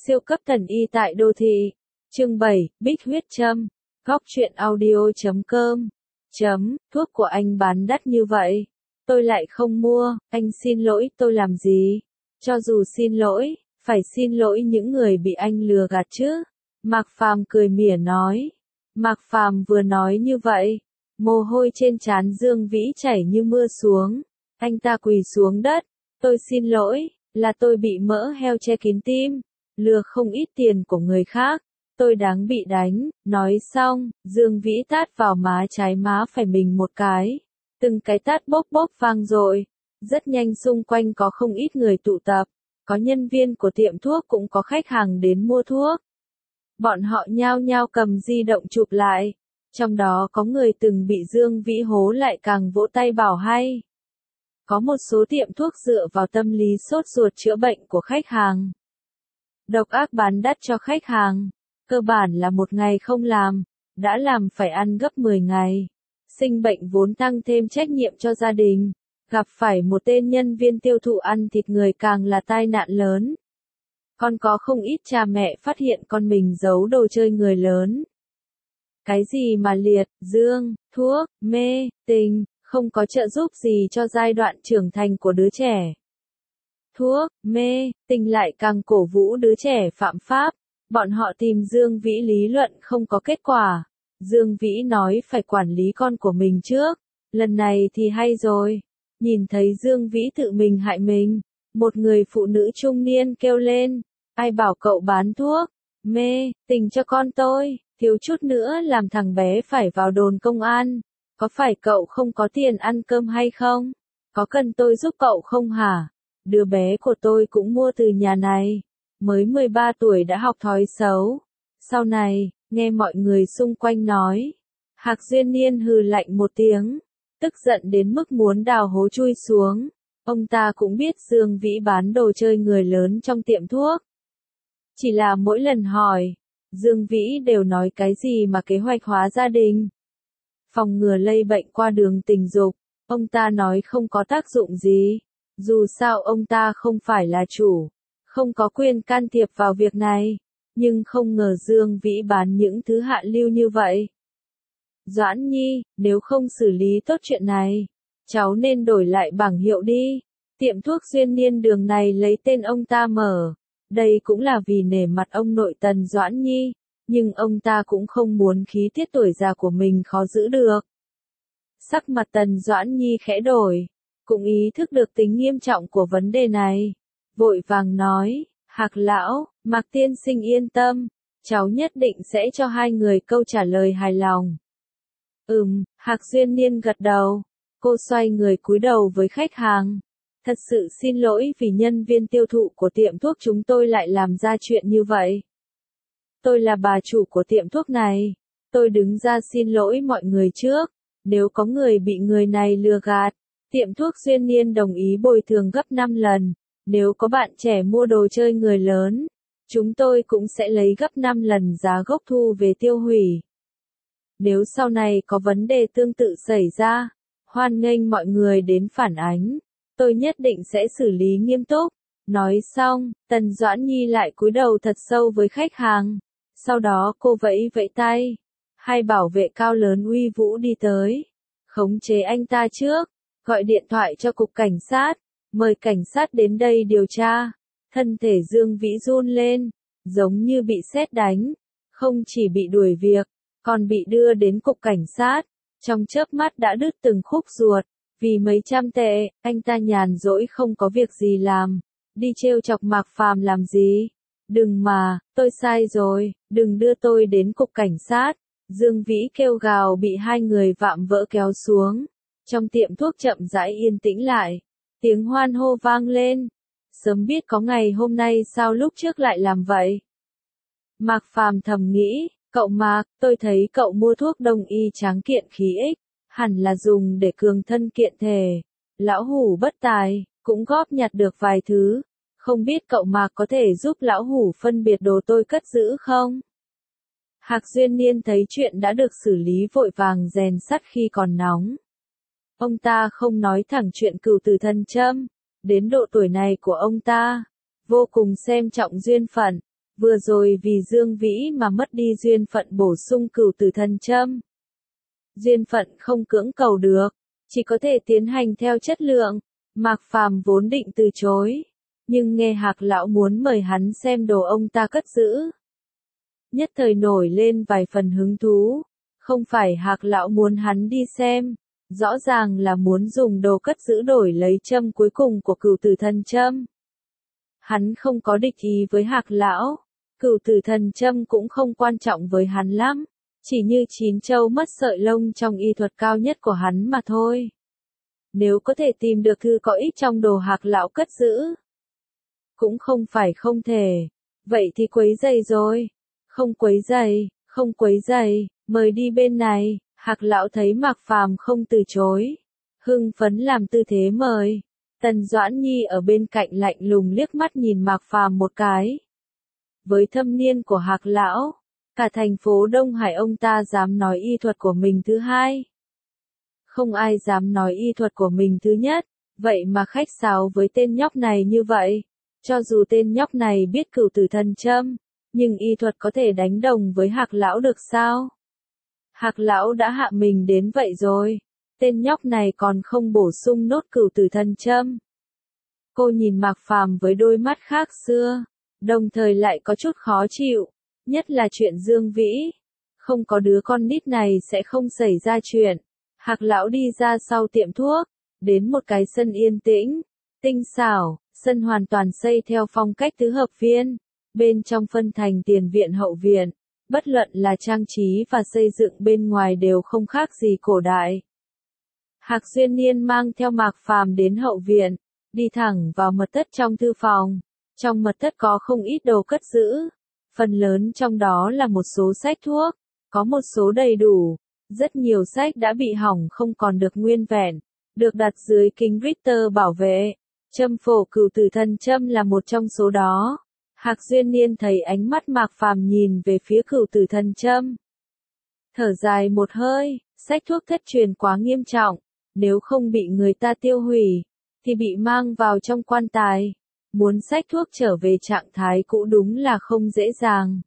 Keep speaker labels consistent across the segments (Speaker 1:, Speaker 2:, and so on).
Speaker 1: Siêu cấp thần y tại đô thị. Chương 7, Bích huyết châm. Góc truyện audio.com. Thuốc của anh bán đắt như vậy. Tôi lại không mua, anh xin lỗi tôi làm gì? Cho dù xin lỗi, phải xin lỗi những người bị anh lừa gạt chứ. Mạc Phàm cười mỉa nói. Mạc Phàm vừa nói như vậy, mồ hôi trên trán Dương Vĩ chảy như mưa xuống. Anh ta quỳ xuống đất. Tôi xin lỗi, là tôi bị mỡ heo che kín tim, lừa không ít tiền của người khác. Tôi đáng bị đánh. Nói xong, Dương Vĩ tát vào má trái má phải mình một cái. Từng cái tát bốc bốc vang dội. Rất nhanh xung quanh có không ít người tụ tập. Có nhân viên của tiệm thuốc cũng có khách hàng đến mua thuốc. Bọn họ nhao nhao cầm di động chụp lại. Trong đó có người từng bị Dương Vĩ hố lại càng vỗ tay bảo hay. Có một số tiệm thuốc dựa vào tâm lý sốt ruột chữa bệnh của khách hàng. Độc ác bán đắt cho khách hàng. Cơ bản là một ngày không làm, đã làm phải ăn gấp 10 ngày. Sinh bệnh vốn tăng thêm trách nhiệm cho gia đình. Gặp phải một tên nhân viên tiêu thụ ăn thịt người càng là tai nạn lớn. Còn có không ít cha mẹ phát hiện con mình giấu đồ chơi người lớn. Cái gì mà liệt, dương, thuốc, mê, tình, không có trợ giúp gì cho giai đoạn trưởng thành của đứa trẻ. Thuốc, mê, tình lại càng cổ vũ đứa trẻ phạm pháp. Bọn họ tìm Dương Vĩ lý luận không có kết quả. Dương Vĩ nói phải quản lý con của mình trước. Lần này thì hay rồi. Nhìn thấy Dương Vĩ tự mình hại mình, một người phụ nữ trung niên kêu lên. Ai bảo cậu bán thuốc, mê, tình cho con tôi, thiếu chút nữa làm thằng bé phải vào đồn công an. Có phải cậu không có tiền ăn cơm hay không? Có cần tôi giúp cậu không hả? Đứa bé của tôi cũng mua từ nhà này. Mới 13 tuổi đã học thói xấu. Sau này, nghe mọi người xung quanh nói. Hạc Duyên Niên hừ lạnh một tiếng. Tức giận đến mức muốn đào hố chui xuống. Ông ta cũng biết Dương Vĩ bán đồ chơi người lớn trong tiệm thuốc. Chỉ là mỗi lần hỏi, Dương Vĩ đều nói cái gì mà kế hoạch hóa gia đình. Phòng ngừa lây bệnh qua đường tình dục. Ông ta nói không có tác dụng gì. Dù sao ông ta không phải là chủ. Không có quyền can thiệp vào việc này, nhưng không ngờ Dương Vĩ bán những thứ hạ lưu như vậy. Doãn Nhi, nếu không xử lý tốt chuyện này, cháu nên đổi lại bảng hiệu đi. Tiệm thuốc Duyên Niên đường này lấy tên ông ta mở. Đây cũng là vì nể mặt ông nội Tần Doãn Nhi, nhưng ông ta cũng không muốn khí tiết tuổi già của mình khó giữ được. Sắc mặt Tần Doãn Nhi khẽ đổi, cũng ý thức được tính nghiêm trọng của vấn đề này. Vội vàng nói, Hạc lão, Mạc tiên sinh yên tâm, cháu nhất định sẽ cho hai người câu trả lời hài lòng. Hạc Duyên Niên gật đầu, cô xoay người cúi đầu với khách hàng. Thật sự xin lỗi vì nhân viên tiêu thụ của tiệm thuốc chúng tôi lại làm ra chuyện như vậy. Tôi là bà chủ của tiệm thuốc này, tôi đứng ra xin lỗi mọi người trước, nếu có người bị người này lừa gạt, tiệm thuốc Duyên Niên đồng ý bồi thường gấp 5 lần. Nếu có bạn trẻ mua đồ chơi người lớn, chúng tôi cũng sẽ lấy gấp 5 lần giá gốc thu về tiêu hủy. Nếu sau này có vấn đề tương tự xảy ra, hoan nghênh mọi người đến phản ánh, tôi nhất định sẽ xử lý nghiêm túc. Nói xong, Tần Doãn Nhi lại cúi đầu thật sâu với khách hàng. Sau đó cô vẫy vẫy tay. Hai bảo vệ cao lớn uy vũ đi tới. Khống chế anh ta trước, gọi điện thoại cho cục cảnh sát. Mời cảnh sát đến đây điều tra. Thân thể Dương Vĩ run lên, giống như bị sét đánh. Không chỉ bị đuổi việc, còn bị đưa đến cục cảnh sát. Trong chớp mắt đã đứt từng khúc ruột. Vì mấy trăm tệ, anh ta nhàn rỗi không có việc gì làm. Đi trêu chọc Mạc Phàm làm gì? Đừng mà, tôi sai rồi, đừng đưa tôi đến cục cảnh sát. Dương Vĩ kêu gào bị hai người vạm vỡ kéo xuống. Trong tiệm thuốc chậm rãi yên tĩnh lại. Tiếng hoan hô vang lên. Sớm biết có ngày hôm nay sao lúc trước lại làm vậy? Mạc Phàm thầm nghĩ, cậu Mạc, tôi thấy cậu mua thuốc đông y tráng kiện khí ích, hẳn là dùng để cường thân kiện thể. Lão Hủ bất tài, cũng góp nhặt được vài thứ. Không biết cậu Mạc có thể giúp Lão Hủ phân biệt đồ tôi cất giữ không? Hạc Duyên Niên thấy chuyện đã được xử lý vội vàng rèn sắt khi còn nóng. Ông ta không nói thẳng chuyện cửu tử thần châm, đến độ tuổi này của ông ta, vô cùng xem trọng duyên phận, Vừa rồi vì Dương Vĩ mà mất đi duyên phận bổ sung cửu tử thần châm. Duyên phận không cưỡng cầu được, chỉ có thể tiến hành theo chất lượng. Mạc Phàm vốn định từ chối, nhưng nghe Hạc lão muốn mời hắn xem đồ ông ta cất giữ. Nhất thời nổi lên vài phần hứng thú, không phải Hạc lão muốn hắn đi xem, rõ ràng là muốn dùng đồ cất giữ đổi lấy châm cuối cùng của cửu tử thần châm. Hắn không có địch ý với Hạc lão, cửu tử thần châm cũng không quan trọng với hắn lắm, chỉ như chín châu mất sợi lông trong y thuật cao nhất của hắn mà thôi. Nếu có thể tìm được thư có ích trong đồ Hạc lão cất giữ, cũng không phải không thể. Vậy thì quấy giày rồi. Không quấy giày, không quấy giày, mời đi bên này. Hạc lão thấy Mạc Phàm không từ chối, hưng phấn làm tư thế mời. Tần Doãn Nhi ở bên cạnh lạnh lùng liếc mắt nhìn Mạc Phàm một cái. Với thâm niên của Hạc lão, cả thành phố Đông Hải ông ta dám nói y thuật của mình thứ hai. Không ai dám nói y thuật của mình thứ nhất, vậy mà khách sáo với tên nhóc này như vậy. Cho dù tên nhóc này biết cửu tử thần châm, nhưng y thuật có thể đánh đồng với Hạc lão được sao? Hạc lão đã hạ mình đến vậy rồi, tên nhóc này còn không bổ sung nốt cửu tử thần châm. Cô nhìn Mạc Phàm với đôi mắt khác xưa, đồng thời lại có chút khó chịu, nhất là chuyện Dương Vĩ. Không có đứa con nít này sẽ không xảy ra chuyện. Hạc lão đi ra sau tiệm thuốc, đến một cái sân yên tĩnh, tinh xảo, sân hoàn toàn xây theo phong cách tứ hợp viên, bên trong phân thành tiền viện hậu viện, bất luận là trang trí và xây dựng bên ngoài đều không khác gì cổ đại. Hạc Duyên Niên mang theo Mạc Phàm đến hậu viện, đi thẳng vào mật thất trong thư phòng. Trong mật thất có không ít đồ cất giữ, phần lớn trong đó là một số sách thuốc, có một số đầy đủ, rất nhiều sách đã bị hỏng không còn được nguyên vẹn, được đặt dưới kính Richter bảo vệ. Châm phổ cửu tử thần châm là một trong số đó. Hạc Duyên Niên thấy ánh mắt Mạc Phàm nhìn về phía cửu tử thần châm, thở dài một hơi, sách thuốc thất truyền quá nghiêm trọng, nếu không bị người ta tiêu hủy, thì bị mang vào trong quan tài. Muốn sách thuốc trở về trạng thái cũ đúng là không dễ dàng.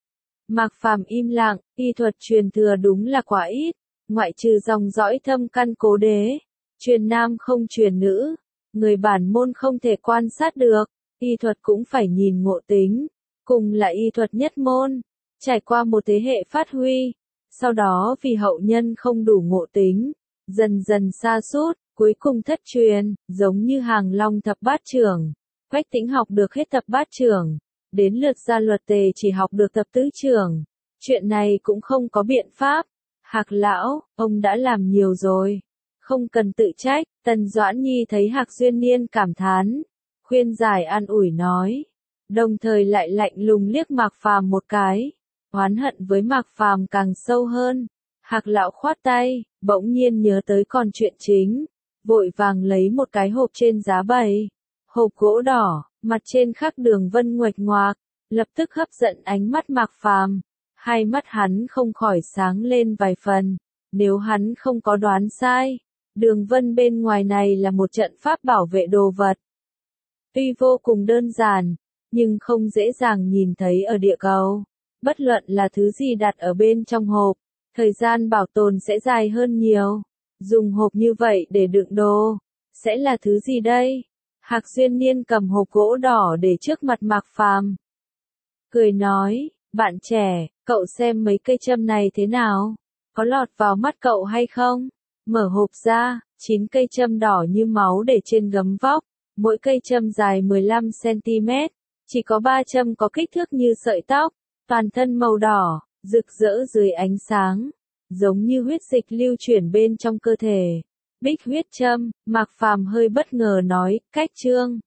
Speaker 1: Mạc Phàm im lặng, y thuật truyền thừa đúng là quá ít, ngoại trừ dòng dõi thâm căn cố đế, truyền nam không truyền nữ, người bản môn không thể quan sát được, y thuật cũng phải nhìn ngộ tính, cùng là y thuật nhất môn, trải qua một thế hệ phát huy, sau đó vì hậu nhân không đủ ngộ tính, dần dần sa sút, cuối cùng thất truyền, giống như Hàng Long thập bát trưởng, Quách Tĩnh học được hết thập bát trưởng, đến lượt Gia Luật Tề chỉ học được thập tứ trưởng. Chuyện này cũng không có biện pháp. Hạc lão, ông đã làm nhiều rồi, không cần tự trách. Tần Doãn Nhi thấy Hạc Duyên Niên cảm thán, khuyên giải an ủi nói, đồng thời lại lạnh lùng liếc Mạc Phàm một cái, oán hận với Mạc Phàm càng sâu hơn. Hạc lão khoát tay, bỗng nhiên nhớ tới còn chuyện chính, vội vàng lấy một cái hộp trên giá bày, hộp gỗ đỏ, mặt trên khắc đường vân nguệch ngoạc, lập tức hấp dẫn ánh mắt Mạc Phàm. Hai mắt hắn không khỏi sáng lên vài phần, nếu hắn không có đoán sai, đường vân bên ngoài này là một trận pháp bảo vệ đồ vật. Tuy vô cùng đơn giản, nhưng không dễ dàng nhìn thấy ở địa cầu. Bất luận là thứ gì đặt ở bên trong hộp, thời gian bảo tồn sẽ dài hơn nhiều. Dùng hộp như vậy để đựng đồ, sẽ là thứ gì đây? Hạc Duyên Niên cầm hộp gỗ đỏ để trước mặt Mạc Phàm, cười nói, bạn trẻ, cậu xem mấy cây châm này thế nào? Có lọt vào mắt cậu hay không? Mở hộp ra, 9 cây châm đỏ như máu để trên gấm vóc, mỗi cây châm dài 15 cm, chỉ có 3 châm có kích thước như sợi tóc, toàn thân màu đỏ, rực rỡ dưới ánh sáng, giống như huyết dịch lưu chuyển bên trong cơ thể. Bích huyết châm, Mạc Phàm hơi bất ngờ nói, cách chương.